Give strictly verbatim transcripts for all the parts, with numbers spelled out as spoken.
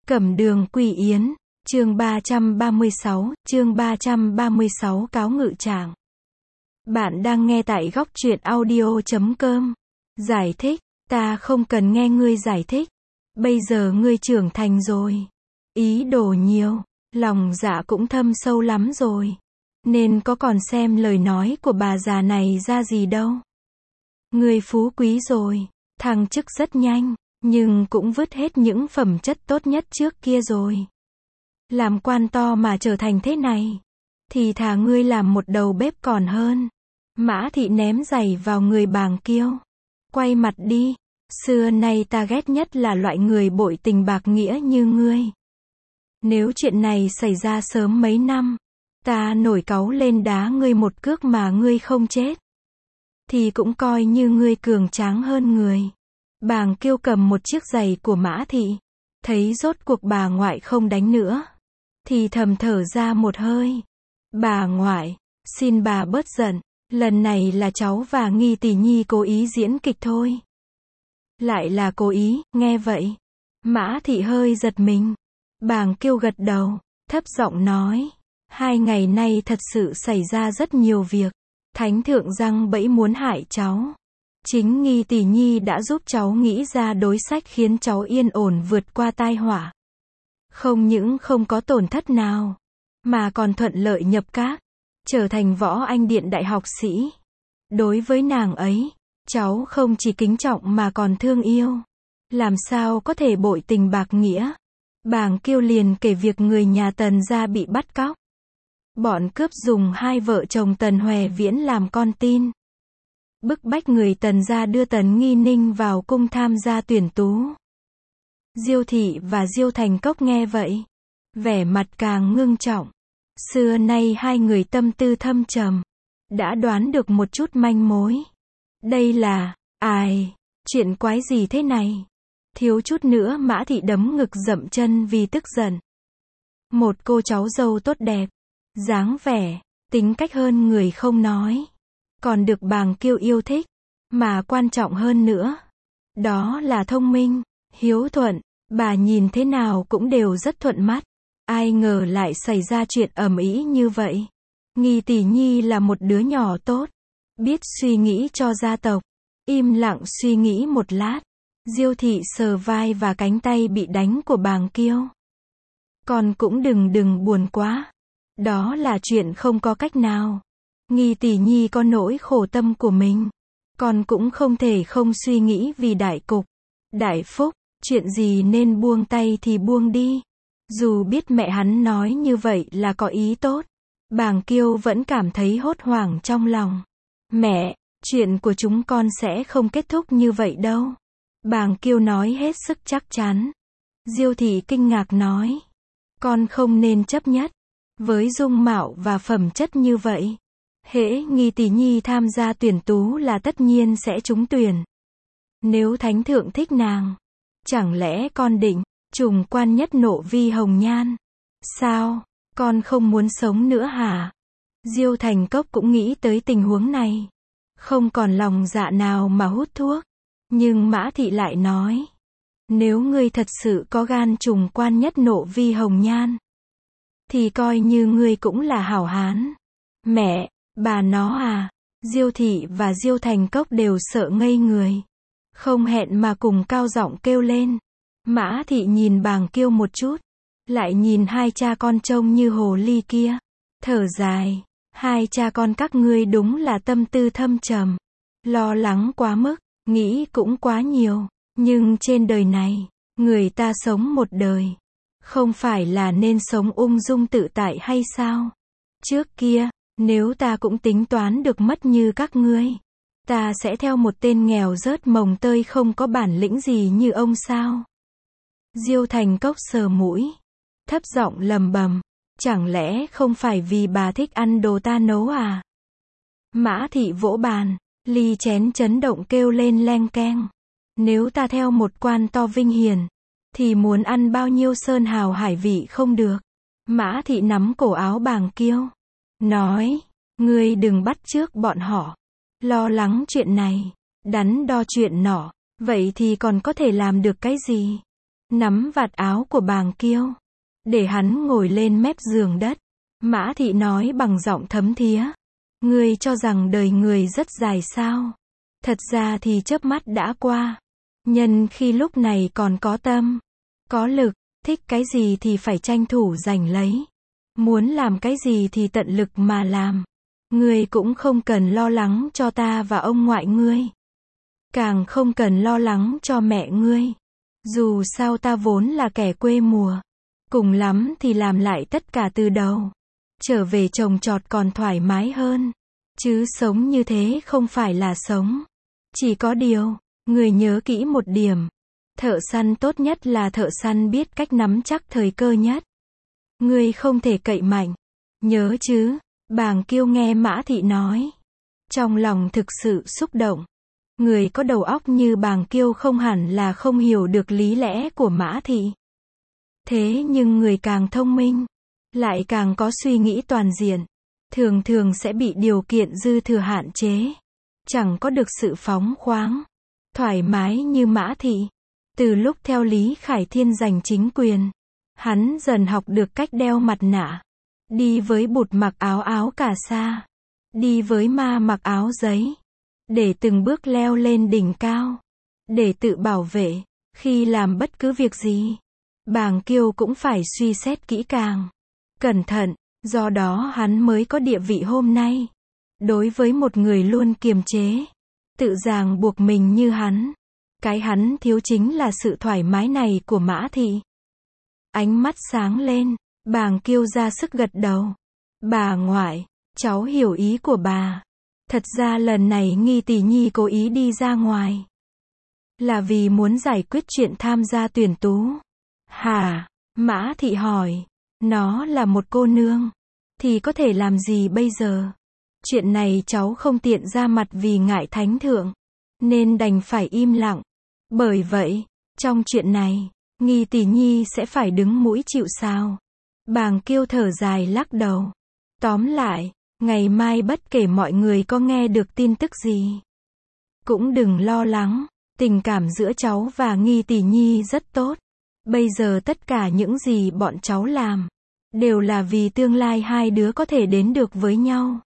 Cẩm đường quy yến, chương ba trăm ba mươi sáu, chương ba trăm ba mươi sáu cáo ngự trạng. Bạn đang nghe tại góc truyện audio chấm com. Giải thích, ta không cần nghe ngươi giải thích. Bây giờ ngươi trưởng thành rồi. Ý đồ nhiều, lòng dạ cũng thâm sâu lắm rồi. Nên có còn xem lời nói của bà già này ra gì đâu. Ngươi phú quý rồi, thăng chức rất nhanh, nhưng cũng vứt hết những phẩm chất tốt nhất trước kia rồi. Làm quan to mà trở thành thế này, thì thà ngươi làm một đầu bếp còn hơn. Mã Thị ném giày vào người Bàng Kiêu. Quay mặt đi, xưa nay ta ghét nhất là loại người bội tình bạc nghĩa như ngươi. Nếu chuyện này xảy ra sớm mấy năm, ta nổi cáu lên đá ngươi một cước mà ngươi không chết, thì cũng coi như ngươi cường tráng hơn người. Bàng Kiêu cầm một chiếc giày của Mã Thị, thấy rốt cuộc bà ngoại không đánh nữa, thì thầm thở ra một hơi. Bà ngoại, xin bà bớt giận, lần này là cháu và Nghi Tỷ Nhi cố ý diễn kịch thôi. Lại là cố ý, nghe vậy, Mã Thị hơi giật mình. Bàng Kiêu gật đầu, thấp giọng nói, hai ngày nay thật sự xảy ra rất nhiều việc. Thánh thượng giăng bẫy muốn hại cháu. Chính Nghi Tỷ Nhi đã giúp cháu nghĩ ra đối sách khiến cháu yên ổn vượt qua tai họa. Không những không có tổn thất nào, mà còn thuận lợi nhập các, trở thành võ anh điện đại học sĩ. Đối với nàng ấy, cháu không chỉ kính trọng mà còn thương yêu. Làm sao có thể bội tình bạc nghĩa. Bàng Kiêu liền kể việc người nhà Tần gia bị bắt cóc. Bọn cướp dùng hai vợ chồng Tần Hoè Viễn làm con tin, bức bách người Tần gia đưa Tần Nghi Ninh vào cung tham gia tuyển tú. Diêu Thị và Diêu Thành Cốc nghe vậy, vẻ mặt càng ngưng trọng. Xưa nay hai người tâm tư thâm trầm, đã đoán được một chút manh mối. Đây là, ai, chuyện quái gì thế này? Thiếu chút nữa Mã Thị đấm ngực dậm chân vì tức giận. Một cô cháu dâu tốt đẹp, dáng vẻ, tính cách hơn người không nói, còn được Bàng Kiêu yêu thích, mà quan trọng hơn nữa, đó là thông minh, hiếu thuận, bà nhìn thế nào cũng đều rất thuận mắt. Ai ngờ lại xảy ra chuyện ầm ĩ như vậy. Nghi Tỷ Nhi là một đứa nhỏ tốt, biết suy nghĩ cho gia tộc. Im lặng suy nghĩ một lát, Diêu Thị sờ vai và cánh tay bị đánh của Bàng Kiêu. Con cũng đừng đừng buồn quá. Đó là chuyện không có cách nào. Nghi Tỷ Nhi có nỗi khổ tâm của mình. Con cũng không thể không suy nghĩ vì đại cục, đại phúc, chuyện gì nên buông tay thì buông đi. Dù biết mẹ hắn nói như vậy là có ý tốt, Bàng Kiêu vẫn cảm thấy hốt hoảng trong lòng. Mẹ, chuyện của chúng con sẽ không kết thúc như vậy đâu. Bàng Kiêu nói hết sức chắc chắn. Diêu Thị kinh ngạc nói, con không nên chấp nhất. Với dung mạo và phẩm chất như vậy, hễ Nghi Tỷ Nhi tham gia tuyển tú là tất nhiên sẽ trúng tuyển. Nếu Thánh thượng thích nàng, chẳng lẽ con định trùng quan nhất nộ vi hồng nhan? Sao, con không muốn sống nữa hả? Diêu Thành Cốc cũng nghĩ tới tình huống này, không còn lòng dạ nào mà hút thuốc. Nhưng Mã Thị lại nói, nếu ngươi thật sự có gan trùng quan nhất nộ vi hồng nhan, thì coi như ngươi cũng là hảo hán. Mẹ, bà nó à. Diêu Thị và Diêu Thành Cốc đều sợ ngây người, không hẹn mà cùng cao giọng kêu lên. Mã Thị nhìn Bàng Kiêu một chút, lại nhìn hai cha con trông như hồ ly kia, thở dài, hai cha con các ngươi đúng là tâm tư thâm trầm, lo lắng quá mức, nghĩ cũng quá nhiều. Nhưng trên đời này, người ta sống một đời, không phải là nên sống ung dung tự tại hay sao? Trước kia, nếu ta cũng tính toán được mất như các ngươi, ta sẽ theo một tên nghèo rớt mồng tơi không có bản lĩnh gì như ông sao? Diêu Thành Cốc sờ mũi, thấp giọng lầm bầm, chẳng lẽ không phải vì bà thích ăn đồ ta nấu à? Mã Thị vỗ bàn, ly chén chấn động kêu lên leng keng. Nếu ta theo một quan to vinh hiển, thì muốn ăn bao nhiêu sơn hào hải vị không được. Mã Thị nắm cổ áo Bàng Kiêu, nói, ngươi đừng bắt chước bọn họ, lo lắng chuyện này, đắn đo chuyện nọ, vậy thì còn có thể làm được cái gì? nắm vạt áo của Bàng Kiêu, để hắn ngồi lên mép giường đất. Mã Thị nói bằng giọng thấm thía, ngươi cho rằng đời người rất dài sao? Thật ra thì chớp mắt đã qua. Nhân khi lúc này còn có tâm, có lực, thích cái gì thì phải tranh thủ giành lấy. Muốn làm cái gì thì tận lực mà làm. Ngươi cũng không cần lo lắng cho ta và ông ngoại ngươi. Càng không cần lo lắng cho mẹ ngươi. Dù sao ta vốn là kẻ quê mùa. Cùng lắm thì làm lại tất cả từ đầu. Trở về trồng trọt còn thoải mái hơn. Chứ sống như thế không phải là sống. Chỉ có điều, người nhớ kỹ một điểm. Thợ săn tốt nhất là thợ săn biết cách nắm chắc thời cơ nhất. Ngươi không thể cậy mạnh. Nhớ chứ, Bàng Kiêu nghe Mã Thị nói. Trong lòng thực sự xúc động. Người có đầu óc như Bàng Kiêu không hẳn là không hiểu được lý lẽ của Mã Thị. Thế nhưng người càng thông minh, lại càng có suy nghĩ toàn diện, thường thường sẽ bị điều kiện dư thừa hạn chế. Chẳng có được sự phóng khoáng, thoải mái như Mã Thị. Từ lúc theo Lý Khải Thiên giành chính quyền, hắn dần học được cách đeo mặt nạ. Đi với Bụt mặc áo áo cà sa. Đi với Ma mặc áo giấy. Để từng bước leo lên đỉnh cao. Để tự bảo vệ, khi làm bất cứ việc gì. Bàng Kiêu cũng phải suy xét kỹ càng, cẩn thận, do đó hắn mới có địa vị hôm nay. Đối với một người luôn kiềm chế, tự ràng buộc mình như hắn, cái hắn thiếu chính là sự thoải mái này của Mã Thị. Ánh mắt sáng lên, Bàng Kiêu ra sức gật đầu. Bà ngoại, cháu hiểu ý của bà. Thật ra lần này Nghi Tỷ Nhi cố ý đi ra ngoài, là vì muốn giải quyết chuyện tham gia tuyển tú. Hả? Mã Thị hỏi. Nó là một cô nương, thì có thể làm gì bây giờ? Chuyện này cháu không tiện ra mặt vì ngại thánh thượng, nên đành phải im lặng. Bởi vậy, trong chuyện này, Nghi Tỷ Nhi sẽ phải đứng mũi chịu sào. Bàng Kiêu thở dài lắc đầu. Tóm lại, ngày mai bất kể mọi người có nghe được tin tức gì, cũng đừng lo lắng, tình cảm giữa cháu và Nghi Tỷ Nhi rất tốt. Bây giờ tất cả những gì bọn cháu làm, đều là vì tương lai hai đứa có thể đến được với nhau.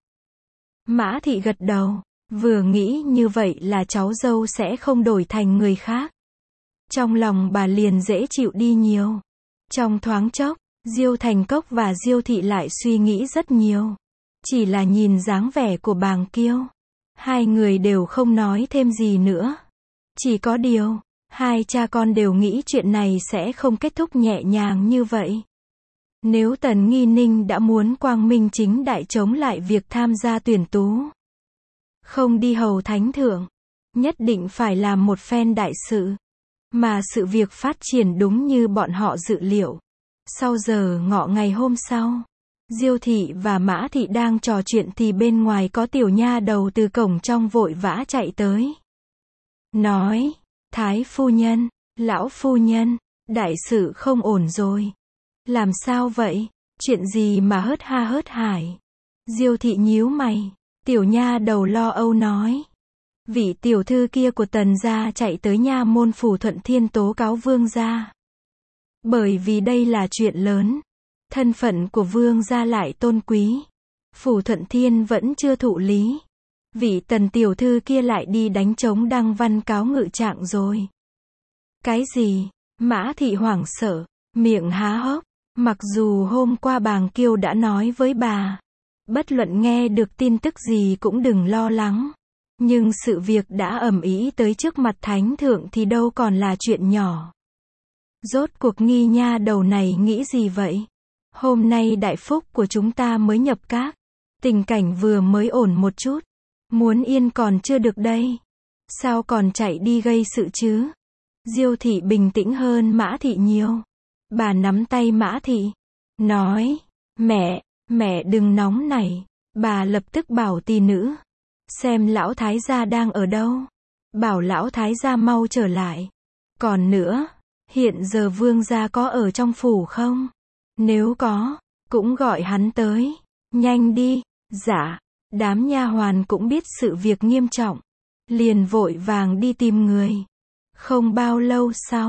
Mã Thị gật đầu, vừa nghĩ như vậy là cháu dâu sẽ không đổi thành người khác. Trong lòng bà liền dễ chịu đi nhiều. Trong thoáng chốc, Diêu Thành Cốc và Diêu Thị lại suy nghĩ rất nhiều. Chỉ là nhìn dáng vẻ của Bàng Kiêu, hai người đều không nói thêm gì nữa. Chỉ có điều, hai cha con đều nghĩ chuyện này sẽ không kết thúc nhẹ nhàng như vậy. Nếu Tần Nghi Ninh đã muốn quang minh chính đại chống lại việc tham gia tuyển tú, không đi hầu thánh thượng, nhất định phải làm một phen đại sự. Mà sự việc phát triển đúng như bọn họ dự liệu. Sau giờ ngọ ngày hôm sau, Diêu Thị và Mã Thị đang trò chuyện thì bên ngoài có tiểu nha đầu từ cổng trong vội vã chạy tới. Nói, Thái phu nhân, lão phu nhân, đại sự không ổn rồi. Làm sao vậy? Chuyện gì mà hớt ha hớt hải? Diêu Thị nhíu mày, tiểu nha đầu lo âu nói. Vị tiểu thư kia của Tần gia chạy tới nha môn Phủ Thuận Thiên tố cáo vương gia. Bởi vì đây là chuyện lớn, thân phận của vương gia lại tôn quý. Phủ Thuận Thiên vẫn chưa thụ lý. Vị Tần tiểu thư kia lại đi đánh trống đăng văn cáo ngự trạng rồi. Cái gì? Mã Thị hoảng sợ, miệng há hốc. Mặc dù hôm qua Bàng Kiêu đã nói với bà, bất luận nghe được tin tức gì cũng đừng lo lắng. Nhưng sự việc đã ầm ĩ tới trước mặt thánh thượng thì đâu còn là chuyện nhỏ. Rốt cuộc Nghi nha đầu này nghĩ gì vậy? Hôm nay đại phúc của chúng ta mới nhập các. Tình cảnh vừa mới ổn một chút. Muốn yên còn chưa được đây. Sao còn chạy đi gây sự chứ? Diêu Thị bình tĩnh hơn Mã Thị nhiều. Bà nắm tay Mã Thị, nói, mẹ, mẹ đừng nóng nảy. Bà lập tức bảo tỳ nữ, xem lão thái gia đang ở đâu. Bảo lão thái gia mau trở lại. Còn nữa, hiện giờ vương gia có ở trong phủ không? Nếu có, cũng gọi hắn tới. Nhanh đi. Dạ. Đám nha hoàn cũng biết sự việc nghiêm trọng, liền vội vàng đi tìm người. Không bao lâu sau,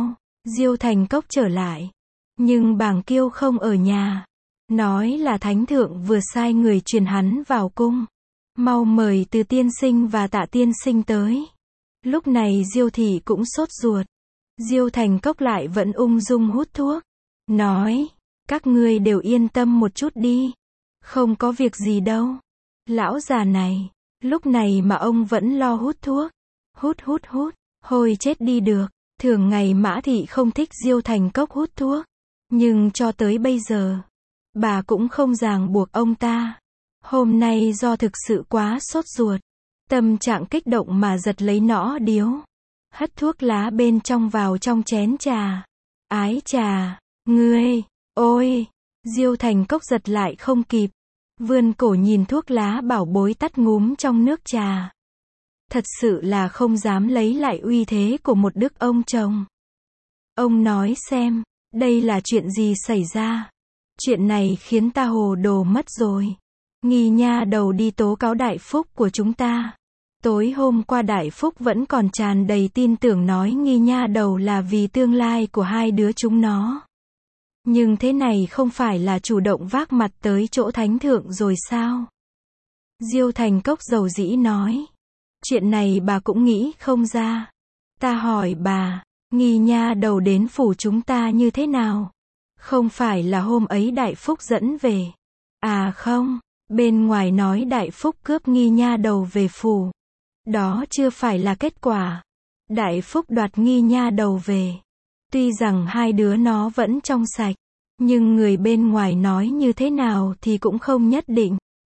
Diêu Thành Cốc trở lại. Nhưng Bàng Kiêu không ở nhà. Nói là Thánh Thượng vừa sai người truyền hắn vào cung. Mau mời Từ tiên sinh và Tạ tiên sinh tới. Lúc này Diêu thị cũng sốt ruột. Diêu Thành Cốc lại vẫn ung dung hút thuốc. Nói, các ngươi đều yên tâm một chút đi. Không có việc gì đâu. Lão già này, lúc này mà ông vẫn lo hút thuốc. Hút hút hút, hồi chết đi được. Thường ngày Mã thị không thích Diêu Thành Cốc hút thuốc. Nhưng cho tới bây giờ, bà cũng không ràng buộc ông ta. Hôm nay do thực sự quá sốt ruột, tâm trạng kích động mà giật lấy nõ điếu. Hất thuốc lá bên trong vào trong chén trà. Ái trà, ngươi, ôi, Diêu Thành Cốc giật lại không kịp. Vươn cổ nhìn thuốc lá bảo bối tắt ngúm trong nước trà. Thật sự là không dám lấy lại uy thế của một đức ông chồng. Ông nói xem, đây là chuyện gì xảy ra? Chuyện này khiến ta hồ đồ mất rồi. Nghi nha đầu đi tố cáo Đại Phúc của chúng ta. Tối hôm qua Đại Phúc vẫn còn tràn đầy tin tưởng nói Nghi nha đầu là vì tương lai của hai đứa chúng nó. Nhưng thế này không phải là chủ động vác mặt tới chỗ Thánh Thượng rồi sao? Diêu Thành Cốc dầu dĩ nói. Chuyện này bà cũng nghĩ không ra. Ta hỏi bà, Nghi nha đầu đến phủ chúng ta như thế nào? Không phải là hôm ấy Đại Phúc dẫn về. À không, bên ngoài nói Đại Phúc cướp Nghi nha đầu về phủ. Đó chưa phải là kết quả. Đại Phúc đoạt Nghi nha đầu về. Tuy rằng hai đứa nó vẫn trong sạch, nhưng người bên ngoài nói như thế nào thì cũng không nhất định.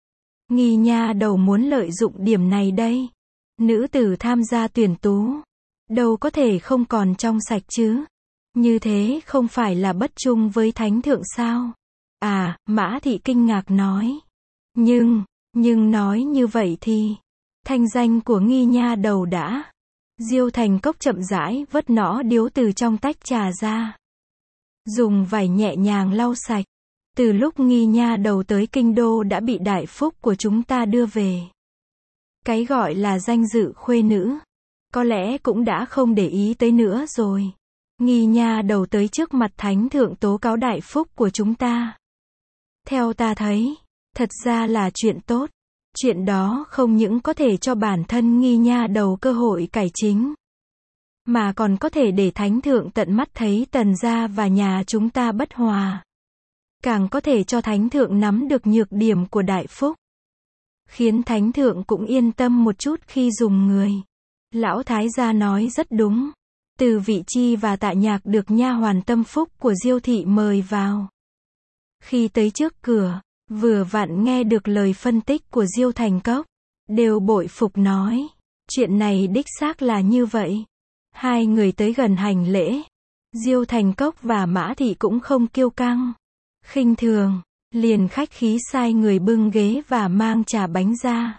Nghi nha đầu muốn lợi dụng điểm này đây. Nữ tử tham gia tuyển tú, đâu có thể không còn trong sạch chứ. Như thế không phải là bất trung với Thánh Thượng sao? À, Mã thị kinh ngạc nói. Nhưng, nhưng nói như vậy thì, thanh danh của Nghi nha đầu đã. Diêu Thành Cốc chậm rãi vớt nõ điếu từ trong tách trà ra. Dùng vải nhẹ nhàng lau sạch. Từ lúc Nghi nha đầu tới kinh đô đã bị Đại Phúc của chúng ta đưa về. Cái gọi là danh dự khuê nữ, có lẽ cũng đã không để ý tới nữa rồi. Nghi nha đầu tới trước mặt Thánh Thượng tố cáo Đại Phúc của chúng ta. Theo ta thấy, thật ra là chuyện tốt. Chuyện đó không những có thể cho bản thân Nghi nha đầu cơ hội cải chính, mà còn có thể để Thánh Thượng tận mắt thấy Tần gia và nhà chúng ta bất hòa. Càng có thể cho Thánh Thượng nắm được nhược điểm của Đại Phúc. Khiến Thánh Thượng cũng yên tâm một chút khi dùng người. Lão Thái gia nói rất đúng. Từ Vị Chi và Tạ Nhạc được nha hoàn tâm phúc của Diêu thị mời vào. Khi tới trước cửa, vừa vặn nghe được lời phân tích của Diêu Thành Cốc. Đều bội phục nói. Chuyện này đích xác là như vậy. Hai người tới gần hành lễ. Diêu Thành Cốc và Mã thị cũng không kiêu căng, khinh thường. Liền khách khí sai người bưng ghế và mang trà bánh ra.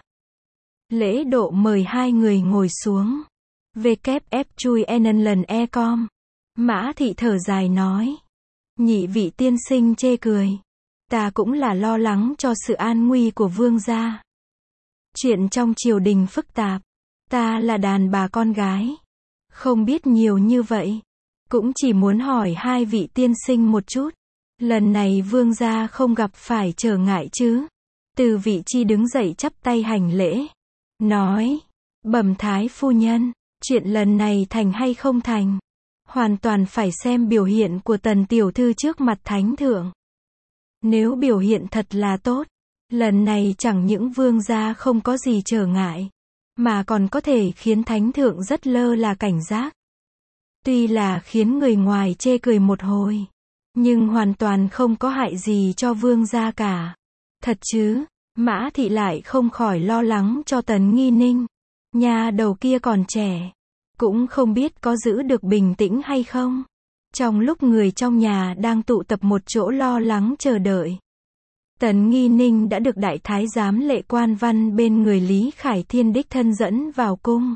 Lễ độ mời hai người ngồi xuống. vê kép ép chui en lần e com. Mã thị thở dài nói. Nhị vị tiên sinh chê cười. Ta cũng là lo lắng cho sự an nguy của vương gia. Chuyện trong triều đình phức tạp. Ta là đàn bà con gái. Không biết nhiều như vậy. Cũng chỉ muốn hỏi hai vị tiên sinh một chút. Lần này vương gia không gặp phải trở ngại chứ? Từ Vị Chi đứng dậy chắp tay hành lễ. Nói. Bẩm thái phu nhân. Chuyện lần này thành hay không thành, hoàn toàn phải xem biểu hiện của Tần tiểu thư trước mặt Thánh Thượng. Nếu biểu hiện thật là tốt, lần này chẳng những vương gia không có gì trở ngại, mà còn có thể khiến Thánh Thượng rất lơ là cảnh giác. Tuy là khiến người ngoài chê cười một hồi, nhưng hoàn toàn không có hại gì cho vương gia cả. Thật chứ? Mã thị lại không khỏi lo lắng cho Tần Nghi Ninh. Nhà đầu kia còn trẻ, cũng không biết có giữ được bình tĩnh hay không. Trong lúc người trong nhà đang tụ tập một chỗ lo lắng chờ đợi, Tần Nghi Ninh đã được đại thái giám Lệ Quan Văn bên người Lý Khải Thiên đích thân dẫn vào cung.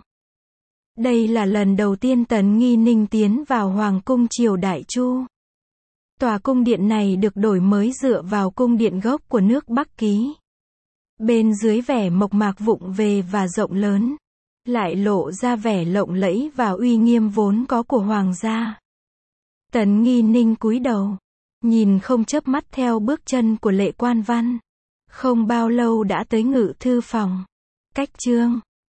Đây là lần đầu tiên Tần Nghi Ninh tiến vào Hoàng cung triều Đại Chu. Tòa cung điện này được đổi mới dựa vào cung điện gốc của nước Bắc Ký. Bên dưới vẻ mộc mạc vụng về và rộng lớn, lại lộ ra vẻ lộng lẫy và uy nghiêm vốn có của hoàng gia. Tần Nghi Ninh cúi đầu, nhìn không chớp mắt theo bước chân của Lệ Quan Văn. Không bao lâu đã tới ngự thư phòng. Cách chương